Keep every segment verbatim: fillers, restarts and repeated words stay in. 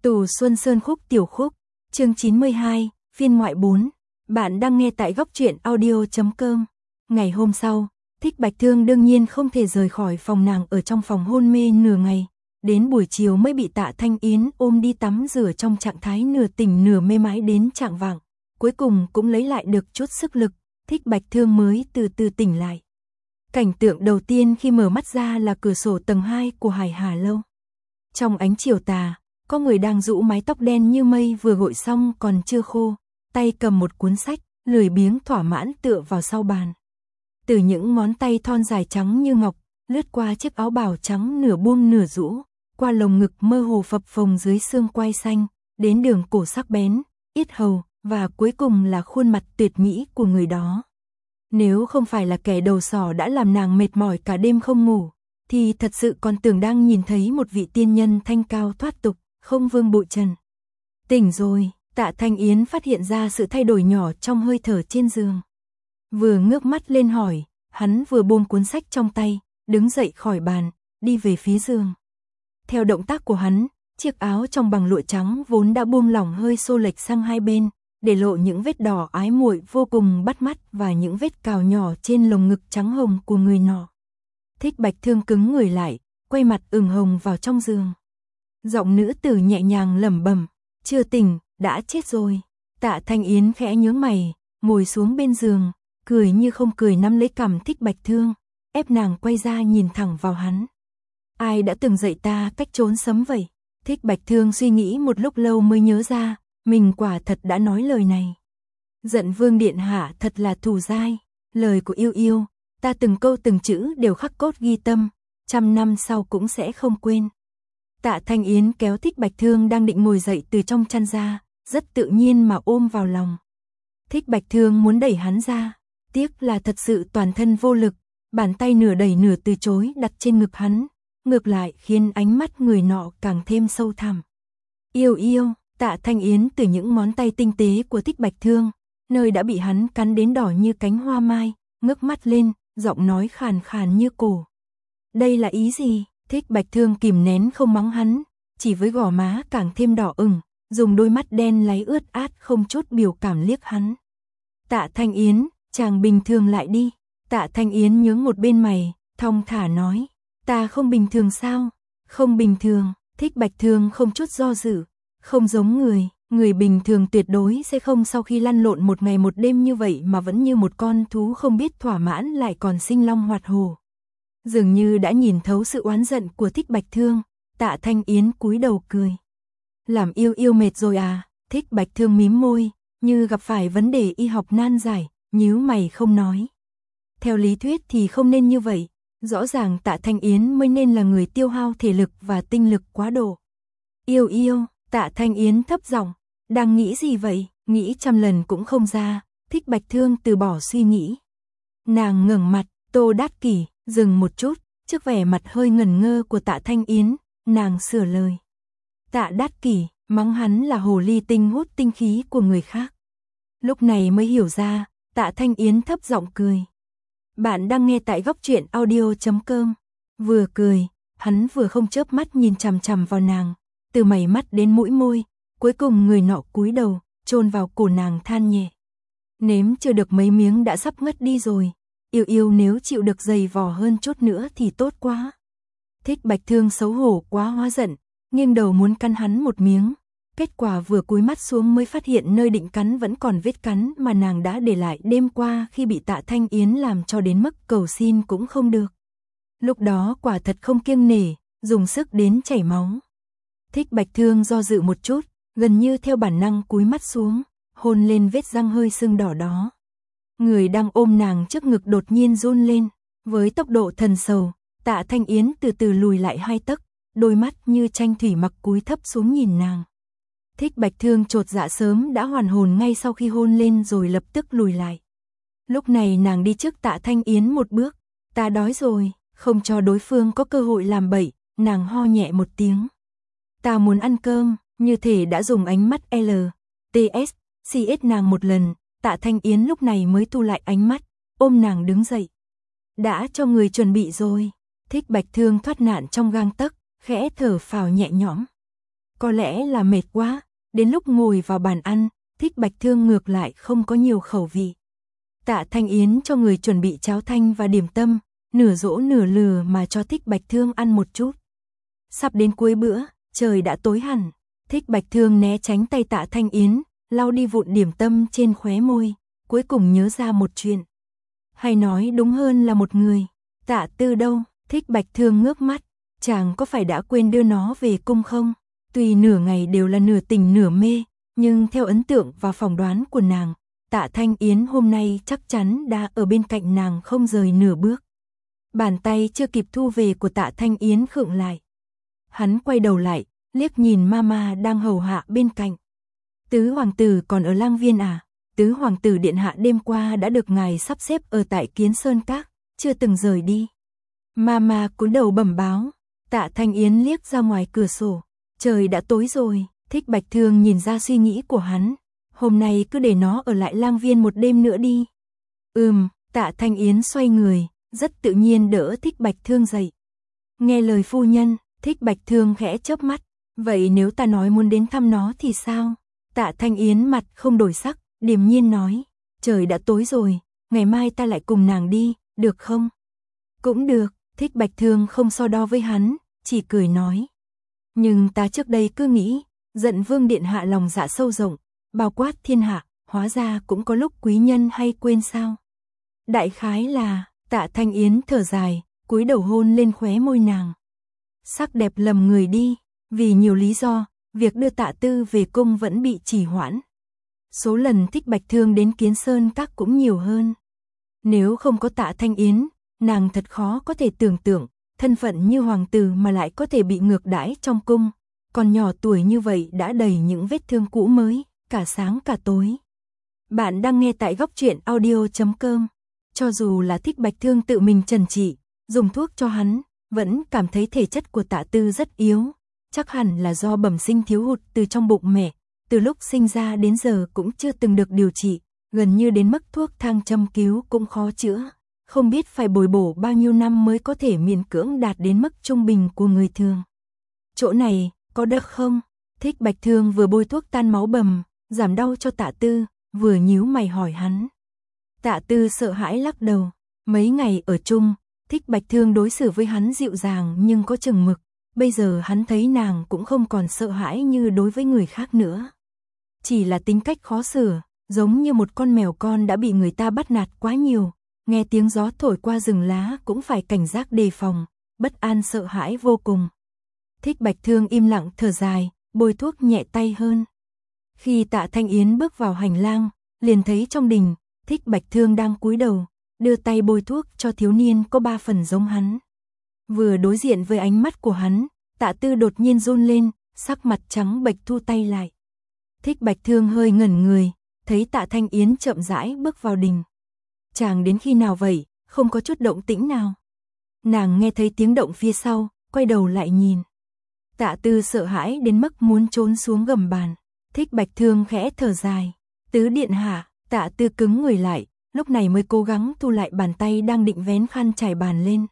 Tù Xuân Sơn khúc tiểu khúc, chương chín mươi hai, phiên ngoại bốn. Bạn đang nghe tại góc truyện audio chấm com. Ngày hôm sau, Thích Bạch Thương đương nhiên không thể rời khỏi phòng nàng ở trong phòng hôn mê nửa ngày. Đến buổi chiều mới bị Tạ Thanh Yến ôm đi tắm rửa trong trạng thái nửa tỉnh nửa mê mãi đến chạng vạng. Cuối cùng cũng lấy lại được chút sức lực, Thích Bạch Thương mới từ từ tỉnh lại. Cảnh tượng đầu tiên khi mở mắt ra là cửa sổ tầng hai của Hải Hà Lâu. Trong ánh chiều tà, có người đang rũ mái tóc đen như mây vừa gội xong còn chưa khô, tay cầm một cuốn sách, lười biếng thỏa mãn tựa vào sau bàn. Từ những ngón tay thon dài trắng như ngọc, lướt qua chiếc áo bào trắng nửa buông nửa rũ, qua lồng ngực mơ hồ phập phồng dưới xương quai xanh, đến đường cổ sắc bén, yết hầu, và cuối cùng là khuôn mặt tuyệt mỹ của người đó. Nếu không phải là kẻ đầu sỏ đã làm nàng mệt mỏi cả đêm không ngủ, thì thật sự còn tưởng đang nhìn thấy một vị tiên nhân thanh cao thoát tục, không vương bụi trần. Tỉnh rồi, Tạ Thanh Yến phát hiện ra sự thay đổi nhỏ trong hơi thở trên giường. Vừa ngước mắt lên hỏi, hắn vừa buông cuốn sách trong tay, đứng dậy khỏi bàn, đi về phía giường. Theo động tác của hắn, chiếc áo trong bằng lụa trắng vốn đã buông lỏng hơi xô lệch sang hai bên, để lộ những vết đỏ ái muội vô cùng bắt mắt và những vết cào nhỏ trên lồng ngực trắng hồng của người nọ. Thích Bạch Thương cứng người lại, quay mặt ửng hồng vào trong giường. Giọng nữ tử nhẹ nhàng lẩm bẩm, chưa tỉnh, đã chết rồi. Tạ Thanh Yến khẽ nhướng mày, ngồi xuống bên giường, cười như không cười nắm lấy cằm Thích Bạch Thương, ép nàng quay ra nhìn thẳng vào hắn. Ai đã từng dạy ta cách trốn sấm vậy? Thích Bạch Thương suy nghĩ một lúc lâu mới nhớ ra, mình quả thật đã nói lời này. Giận Vương điện hạ thật là thù dai, lời của yêu yêu, ta từng câu từng chữ đều khắc cốt ghi tâm, trăm năm sau cũng sẽ không quên. Tạ Thanh Yến kéo Thích Bạch Thương đang định ngồi dậy từ trong chăn ra, rất tự nhiên mà ôm vào lòng. Thích Bạch Thương muốn đẩy hắn ra, tiếc là thật sự toàn thân vô lực, bàn tay nửa đẩy nửa từ chối đặt trên ngực hắn, ngược lại khiến ánh mắt người nọ càng thêm sâu thẳm. Yêu yêu, Tạ Thanh Yến từ những ngón tay tinh tế của Thích Bạch Thương, nơi đã bị hắn cắn đến đỏ như cánh hoa mai, ngước mắt lên, giọng nói khàn khàn như cổ. Đây là ý gì? Thích Bạch Thương kìm nén không mắng hắn, chỉ với gò má càng thêm đỏ ửng, dùng đôi mắt đen láy ướt át không chút biểu cảm liếc hắn. Tạ Thanh Yến, chàng bình thường lại đi. Tạ Thanh Yến nhướng một bên mày, thong thả nói, ta không bình thường sao? Không bình thường. Thích Bạch Thương không chút do dự, không giống người, người bình thường tuyệt đối sẽ không sau khi lăn lộn một ngày một đêm như vậy mà vẫn như một con thú không biết thỏa mãn lại còn sinh long hoạt hổ. Dường như đã nhìn thấu sự oán giận của Thích Bạch Thương, Tạ Thanh Yến cúi đầu cười. Làm yêu yêu mệt rồi à? Thích Bạch Thương mím môi, như gặp phải vấn đề y học nan giải, nhíu mày không nói. Theo lý thuyết thì không nên như vậy, rõ ràng Tạ Thanh Yến mới nên là người tiêu hao thể lực và tinh lực quá độ. Yêu yêu, Tạ Thanh Yến thấp giọng, đang nghĩ gì vậy? Nghĩ trăm lần cũng không ra. Thích Bạch Thương từ bỏ suy nghĩ. Nàng ngẩng mặt, Tô Đát Kỷ, dừng một chút, trước vẻ mặt hơi ngẩn ngơ của Tạ Thanh Yến, nàng sửa lời. Tạ Đát Kỷ, mắng hắn là hồ ly tinh hút tinh khí của người khác. Lúc này mới hiểu ra, Tạ Thanh Yến thấp giọng cười. Bạn đang nghe tại góc truyện audio chấm com. Vừa cười, hắn vừa không chớp mắt nhìn chằm chằm vào nàng, từ mày mắt đến mũi môi, cuối cùng người nọ cúi đầu, chôn vào cổ nàng than nhẹ. Nếm chưa được mấy miếng đã sắp ngất đi rồi, yêu yêu nếu chịu được dày vò hơn chút nữa thì tốt quá. Thích Bạch Thương xấu hổ quá hóa giận, nghiêng đầu muốn cắn hắn một miếng, kết quả vừa cúi mắt xuống mới phát hiện nơi định cắn vẫn còn vết cắn mà nàng đã để lại đêm qua khi bị Tạ Thanh Yến làm cho đến mức cầu xin cũng không được. Lúc đó quả thật không kiêng nể, dùng sức đến chảy máu. Thích Bạch Thương do dự một chút, gần như theo bản năng cúi mắt xuống, hôn lên vết răng hơi sưng đỏ đó. Người đang ôm nàng trước ngực đột nhiên run lên, với tốc độ thần sầu, Tạ Thanh Yến từ từ lùi lại hai tấc, đôi mắt như tranh thủy mặc cúi thấp xuống nhìn nàng. Thích Bạch Thương chột dạ sớm đã hoàn hồn ngay sau khi hôn lên rồi lập tức lùi lại. Lúc này nàng đi trước Tạ Thanh Yến một bước, ta đói rồi, không cho đối phương có cơ hội làm bậy, nàng ho nhẹ một tiếng. Ta muốn ăn cơm, như thể đã dùng ánh mắt L, T S, C S nàng một lần, Tạ Thanh Yến lúc này mới thu lại ánh mắt, ôm nàng đứng dậy. Đã cho người chuẩn bị rồi. Thích Bạch Thương thoát nạn trong gang tấc, khẽ thở phào nhẹ nhõm. Có lẽ là mệt quá, đến lúc ngồi vào bàn ăn, Thích Bạch Thương ngược lại không có nhiều khẩu vị. Tạ Thanh Yến cho người chuẩn bị cháo thanh và điểm tâm, nửa dỗ nửa lừa mà cho Thích Bạch Thương ăn một chút. Sắp đến cuối bữa, trời đã tối hẳn, Thích Bạch Thương né tránh tay Tạ Thanh Yến, lau đi vụn điểm tâm trên khóe môi, cuối cùng nhớ ra một chuyện. Hay nói đúng hơn là một người. Tạ Tư đâu? Thích Bạch Thương ngước mắt, chàng có phải đã quên đưa nó về cung không? Tuy nửa ngày đều là nửa tỉnh nửa mê, nhưng theo ấn tượng và phỏng đoán của nàng, Tạ Thanh Yến hôm nay chắc chắn đã ở bên cạnh nàng không rời nửa bước. Bàn tay chưa kịp thu về của Tạ Thanh Yến khựng lại. Hắn quay đầu lại, liếc nhìn Mama đang hầu hạ bên cạnh. Tứ hoàng tử còn ở lang viên à? Tứ hoàng tử điện hạ đêm qua đã được ngài sắp xếp ở tại Kiến Sơn Các, chưa từng rời đi. Mama cúi đầu bẩm báo. Tạ Thanh Yến liếc ra ngoài cửa sổ. Trời đã tối rồi. Thích Bạch Thương nhìn ra suy nghĩ của hắn. Hôm nay cứ để nó ở lại lang viên một đêm nữa đi. Ừm, Tạ Thanh Yến xoay người, rất tự nhiên đỡ Thích Bạch Thương dậy. Nghe lời phu nhân, Thích Bạch Thương khẽ chớp mắt. Vậy nếu ta nói muốn đến thăm nó thì sao? Tạ Thanh Yến mặt không đổi sắc, điềm nhiên nói. Trời đã tối rồi, ngày mai ta lại cùng nàng đi, được không? Cũng được, Thích Bạch Thương không so đo với hắn, chỉ cười nói. Nhưng ta trước đây cứ nghĩ, giận vương điện hạ lòng dạ sâu rộng, bao quát thiên hạ, hóa ra cũng có lúc quý nhân hay quên sao. Đại khái là, Tạ Thanh Yến thở dài, cúi đầu hôn lên khóe môi nàng. Sắc đẹp lầm người đi, vì nhiều lý do, việc đưa Tạ Tư về cung vẫn bị trì hoãn. Số lần Thích Bạch Thương đến Kiến Sơn Các cũng nhiều hơn. Nếu không có Tạ Thanh Yến, nàng thật khó có thể tưởng tượng, thân phận như hoàng tử mà lại có thể bị ngược đãi trong cung, còn nhỏ tuổi như vậy đã đầy những vết thương cũ mới, cả sáng cả tối. Bạn đang nghe tại góc truyện audio chấm com. Cho dù là Thích Bạch Thương tự mình trần trị, dùng thuốc cho hắn, vẫn cảm thấy thể chất của Tạ Tư rất yếu, chắc hẳn là do bẩm sinh thiếu hụt từ trong bụng mẹ, từ lúc sinh ra đến giờ cũng chưa từng được điều trị, gần như đến mức thuốc thang châm cứu cũng khó chữa, không biết phải bồi bổ bao nhiêu năm mới có thể miễn cưỡng đạt đến mức trung bình của người thường. Chỗ này, có đỡ không? Thích Bạch Thương vừa bôi thuốc tan máu bầm, giảm đau cho Tạ Tư, vừa nhíu mày hỏi hắn. Tạ Tư sợ hãi lắc đầu, mấy ngày ở chung, Thích Bạch Thương đối xử với hắn dịu dàng nhưng có chừng mực, bây giờ hắn thấy nàng cũng không còn sợ hãi như đối với người khác nữa. Chỉ là tính cách khó xử, giống như một con mèo con đã bị người ta bắt nạt quá nhiều, nghe tiếng gió thổi qua rừng lá cũng phải cảnh giác đề phòng, bất an sợ hãi vô cùng. Thích Bạch Thương im lặng thở dài, bôi thuốc nhẹ tay hơn. Khi Tạ Thanh Yến bước vào hành lang, liền thấy trong đình, Thích Bạch Thương đang cúi đầu, đưa tay bôi thuốc cho thiếu niên có ba phần giống hắn. Vừa đối diện với ánh mắt của hắn, Tạ Tư đột nhiên run lên, sắc mặt trắng bệch thu tay lại. Thích Bạch Thương hơi ngẩn người, thấy Tạ Thanh Yến chậm rãi bước vào đình. Chàng đến khi nào vậy, không có chút động tĩnh nào. Nàng nghe thấy tiếng động phía sau, quay đầu lại nhìn. Tạ Tư sợ hãi đến mức muốn trốn xuống gầm bàn. Thích Bạch Thương khẽ thở dài. Tứ điện hạ, Tạ Tư cứng người lại, lúc này mới cố gắng thu lại bàn tay đang định vén khăn trải bàn lên.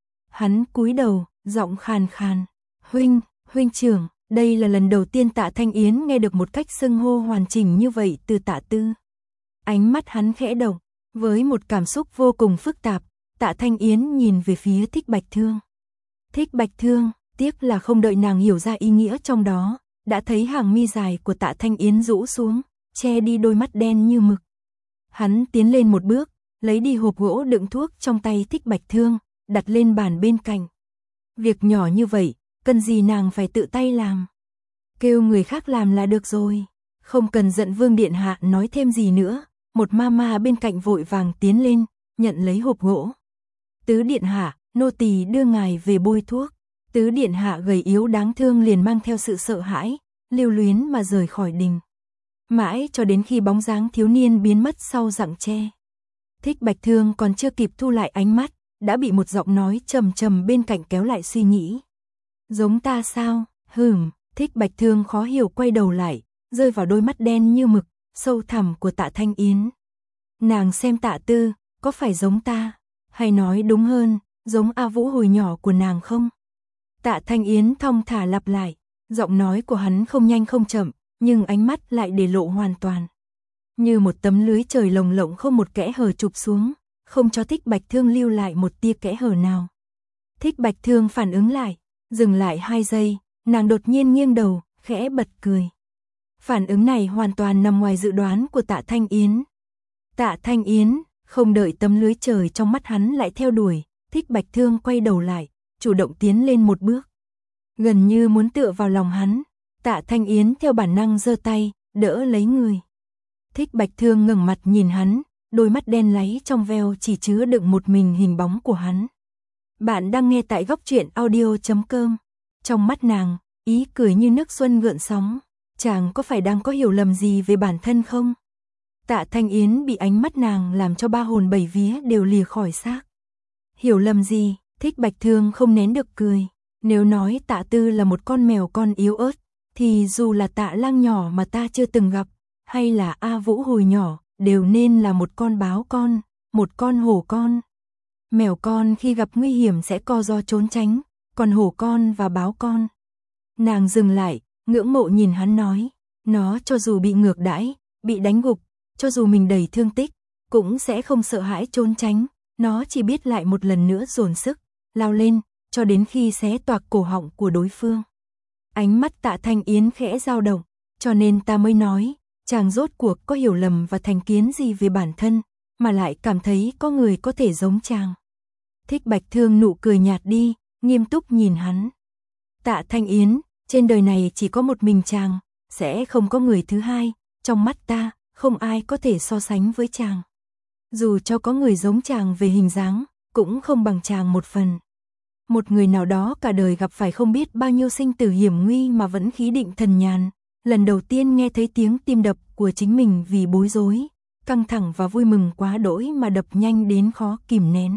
Hắn cúi đầu, giọng khàn khàn. Huynh, huynh trưởng, đây là lần đầu tiên Tạ Thanh Yến nghe được một cách xưng hô hoàn chỉnh như vậy từ Tạ Tư. Ánh mắt hắn khẽ động, với một cảm xúc vô cùng phức tạp, Tạ Thanh Yến nhìn về phía Thích Bạch Thương. Thích Bạch Thương, tiếc là không đợi nàng hiểu ra ý nghĩa trong đó, đã thấy hàng mi dài của Tạ Thanh Yến rũ xuống, che đi đôi mắt đen như mực. Hắn tiến lên một bước, lấy đi hộp gỗ đựng thuốc trong tay Thích Bạch Thương, đặt lên bàn bên cạnh. Việc nhỏ như vậy, cần gì nàng phải tự tay làm. Kêu người khác làm là được rồi, không cần giận vương điện hạ nói thêm gì nữa. Một mama bên cạnh vội vàng tiến lên, nhận lấy hộp gỗ. Tứ điện hạ, nô tỳ đưa ngài về bôi thuốc. Tứ điện hạ gầy yếu đáng thương liền mang theo sự sợ hãi, lưu luyến mà rời khỏi đình. Mãi cho đến khi bóng dáng thiếu niên biến mất sau rặng tre. Thích Bạch Thương còn chưa kịp thu lại ánh mắt, đã bị một giọng nói trầm trầm bên cạnh kéo lại suy nghĩ. Giống ta sao? Hừm, Thích Bạch Thương khó hiểu quay đầu lại, rơi vào đôi mắt đen như mực, sâu thẳm của Tạ Thanh Yến. Nàng xem Tạ Tư, có phải giống ta? Hay nói đúng hơn, giống A Vũ hồi nhỏ của nàng không? Tạ Thanh Yến thong thả lặp lại, Giọng nói của hắn không nhanh không chậm, nhưng ánh mắt lại để lộ hoàn toàn. Như một tấm lưới trời lồng lộng không một kẽ hở chụp xuống, không cho Thích Bạch Thương lưu lại một tia kẽ hở nào. Thích Bạch Thương phản ứng lại, dừng lại hai giây, nàng đột nhiên nghiêng đầu, khẽ bật cười. Phản ứng này hoàn toàn nằm ngoài dự đoán của Tạ Thanh Yến. Tạ Thanh Yến, không đợi tấm lưới trời trong mắt hắn lại theo đuổi, Thích Bạch Thương quay đầu lại, chủ động tiến lên một bước. Gần như muốn tựa vào lòng hắn, Tạ Thanh Yến theo bản năng giơ tay, đỡ lấy người. Thích Bạch Thương ngẩng mặt nhìn hắn, đôi mắt đen láy trong veo chỉ chứa đựng một mình hình bóng của hắn. Bạn đang nghe tại góc truyện audio chấm com. Trong mắt nàng, ý cười như nước xuân gợn sóng. Chàng có phải đang có hiểu lầm gì về bản thân không? Tạ Thanh Yến bị ánh mắt nàng làm cho ba hồn bảy vía đều lìa khỏi xác. Hiểu lầm gì? Thích Bạch Thương không nén được cười. Nếu nói Tạ Tư là một con mèo con yếu ớt, thì dù là Tạ Lang nhỏ mà ta chưa từng gặp, hay là A Vũ hồi nhỏ, đều nên là một con báo con, một con hổ con. Mèo con khi gặp nguy hiểm sẽ co ro trốn tránh, còn hổ con và báo con. Nàng dừng lại, ngưỡng mộ nhìn hắn nói, nó cho dù bị ngược đãi, bị đánh gục, cho dù mình đầy thương tích, cũng sẽ không sợ hãi trốn tránh, nó chỉ biết lại một lần nữa dồn sức, lao lên, cho đến khi xé toạc cổ họng của đối phương. Ánh mắt Tạ Thanh Yến khẽ dao động, cho nên ta mới nói, chàng rốt cuộc có hiểu lầm và thành kiến gì về bản thân, mà lại cảm thấy có người có thể giống chàng. Thích Bạch Thương nụ cười nhạt đi, nghiêm túc nhìn hắn. Tạ Thanh Yến, trên đời này chỉ có một mình chàng, sẽ không có người thứ hai, trong mắt ta, không ai có thể so sánh với chàng. Dù cho có người giống chàng về hình dáng, cũng không bằng chàng một phần. Một người nào đó cả đời gặp phải không biết bao nhiêu sinh tử hiểm nguy mà vẫn khí định thần nhàn, lần đầu tiên nghe thấy tiếng tim đập của chính mình vì bối rối, căng thẳng và vui mừng quá đỗi mà đập nhanh đến khó kìm nén.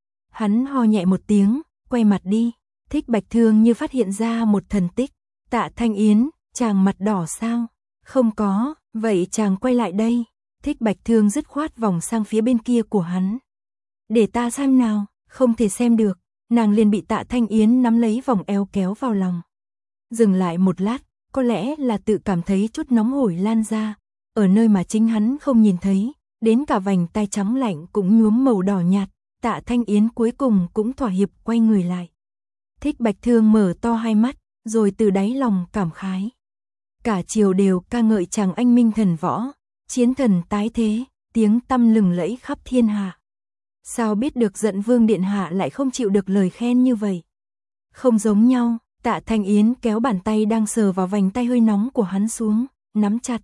Hắn ho nhẹ một tiếng, quay mặt đi. Thích Bạch Thương như phát hiện ra một thần tích. Tạ Thanh Yến, chàng mặt đỏ sao? Không có, vậy chàng quay lại đây. Thích Bạch Thương dứt khoát vòng sang phía bên kia của hắn. Để ta xem nào, không thể xem được. Nàng liền bị Tạ Thanh Yến nắm lấy vòng eo kéo vào lòng. Dừng lại một lát, có lẽ là tự cảm thấy chút nóng hổi lan ra, ở nơi mà chính hắn không nhìn thấy, đến cả vành tai trắng lạnh cũng nhuốm màu đỏ nhạt. Tạ Thanh Yến cuối cùng cũng thỏa hiệp quay người lại. Thích Bạch Thương mở to hai mắt, rồi từ đáy lòng cảm khái. Cả chiều đều ca ngợi chàng anh minh thần võ, chiến thần tái thế, tiếng tăm lừng lẫy khắp thiên hạ. Sao biết được Giận Vương điện hạ lại không chịu được lời khen như vậy? Không giống nhau, Tạ Thanh Yến kéo bàn tay đang sờ vào vành tay hơi nóng của hắn xuống, nắm chặt.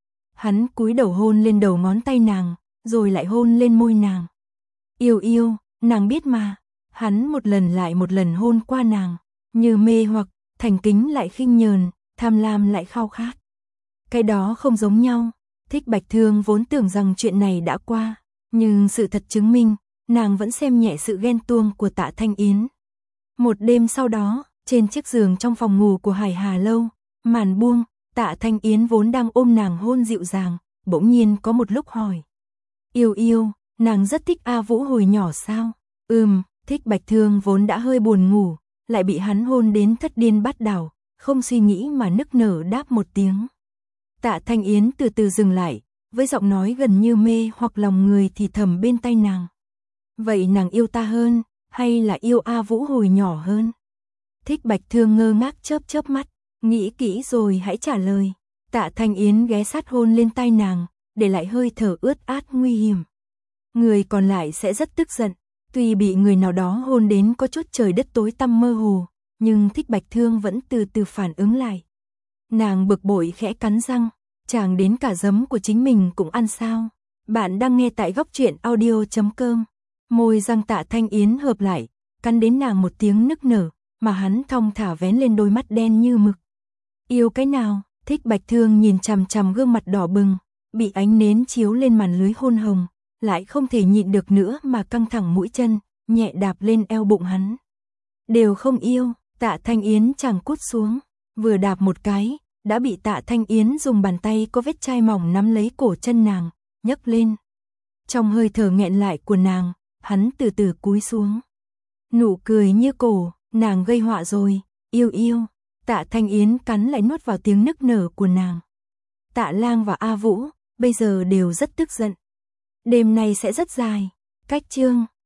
Hắn cúi đầu hôn lên đầu ngón tay nàng, rồi lại hôn lên môi nàng. Yêu yêu, nàng biết mà. Hắn một lần lại một lần hôn qua nàng, như mê hoặc, thành kính lại khinh nhờn, tham lam lại khao khát. Cái đó không giống nhau. Thích Bạch Thương vốn tưởng rằng chuyện này đã qua, nhưng sự thật chứng minh, nàng vẫn xem nhẹ sự ghen tuông của Tạ Thanh Yến. Một đêm sau đó, trên chiếc giường trong phòng ngủ của Hải Hà Lâu, màn buông, Tạ Thanh Yến vốn đang ôm nàng hôn dịu dàng, bỗng nhiên có một lúc hỏi. Yêu yêu, nàng rất thích A Vũ hồi nhỏ sao? Ừm. Thích Bạch Thương vốn đã hơi buồn ngủ, lại bị hắn hôn đến thất điên bát đảo, không suy nghĩ mà nức nở đáp một tiếng. Tạ Thanh Yến từ từ dừng lại, với giọng nói gần như mê hoặc lòng người thì thầm bên tai nàng. Vậy nàng yêu ta hơn, hay là yêu A Vũ hồi nhỏ hơn? Thích Bạch Thương ngơ ngác chớp chớp mắt, nghĩ kỹ rồi hãy trả lời. Tạ Thanh Yến ghé sát hôn lên tai nàng, để lại hơi thở ướt át nguy hiểm. Người còn lại sẽ rất tức giận. Tuy bị người nào đó hôn đến có chút trời đất tối tăm mơ hồ, nhưng Thích Bạch Thương vẫn từ từ phản ứng lại. Nàng bực bội khẽ cắn răng, chàng đến cả giấm của chính mình cũng ăn sao? Bạn đang nghe tại góc truyện audio chấm com. Môi răng Tạ Thanh Yến hợp lại, cắn đến nàng một tiếng nức nở, mà hắn thong thả vén lên đôi mắt đen như mực. Yêu cái nào? Thích Bạch Thương nhìn chằm chằm gương mặt đỏ bừng, bị ánh nến chiếu lên màn lưới hôn hồng, lại không thể nhịn được nữa mà căng thẳng mũi chân, nhẹ đạp lên eo bụng hắn. Đều không yêu. Tạ Thanh Yến chàng cút xuống, vừa đạp một cái, đã bị Tạ Thanh Yến dùng bàn tay có vết chai mỏng nắm lấy cổ chân nàng, nhấc lên. Trong hơi thở nghẹn lại của nàng, hắn từ từ cúi xuống. Nụ cười như cổ, nàng gây họa rồi, yêu yêu. Tạ Thanh Yến cắn lại nuốt vào tiếng nức nở của nàng. Tạ Lang và A Vũ bây giờ đều rất tức giận. Đêm nay sẽ rất dài. Cách chương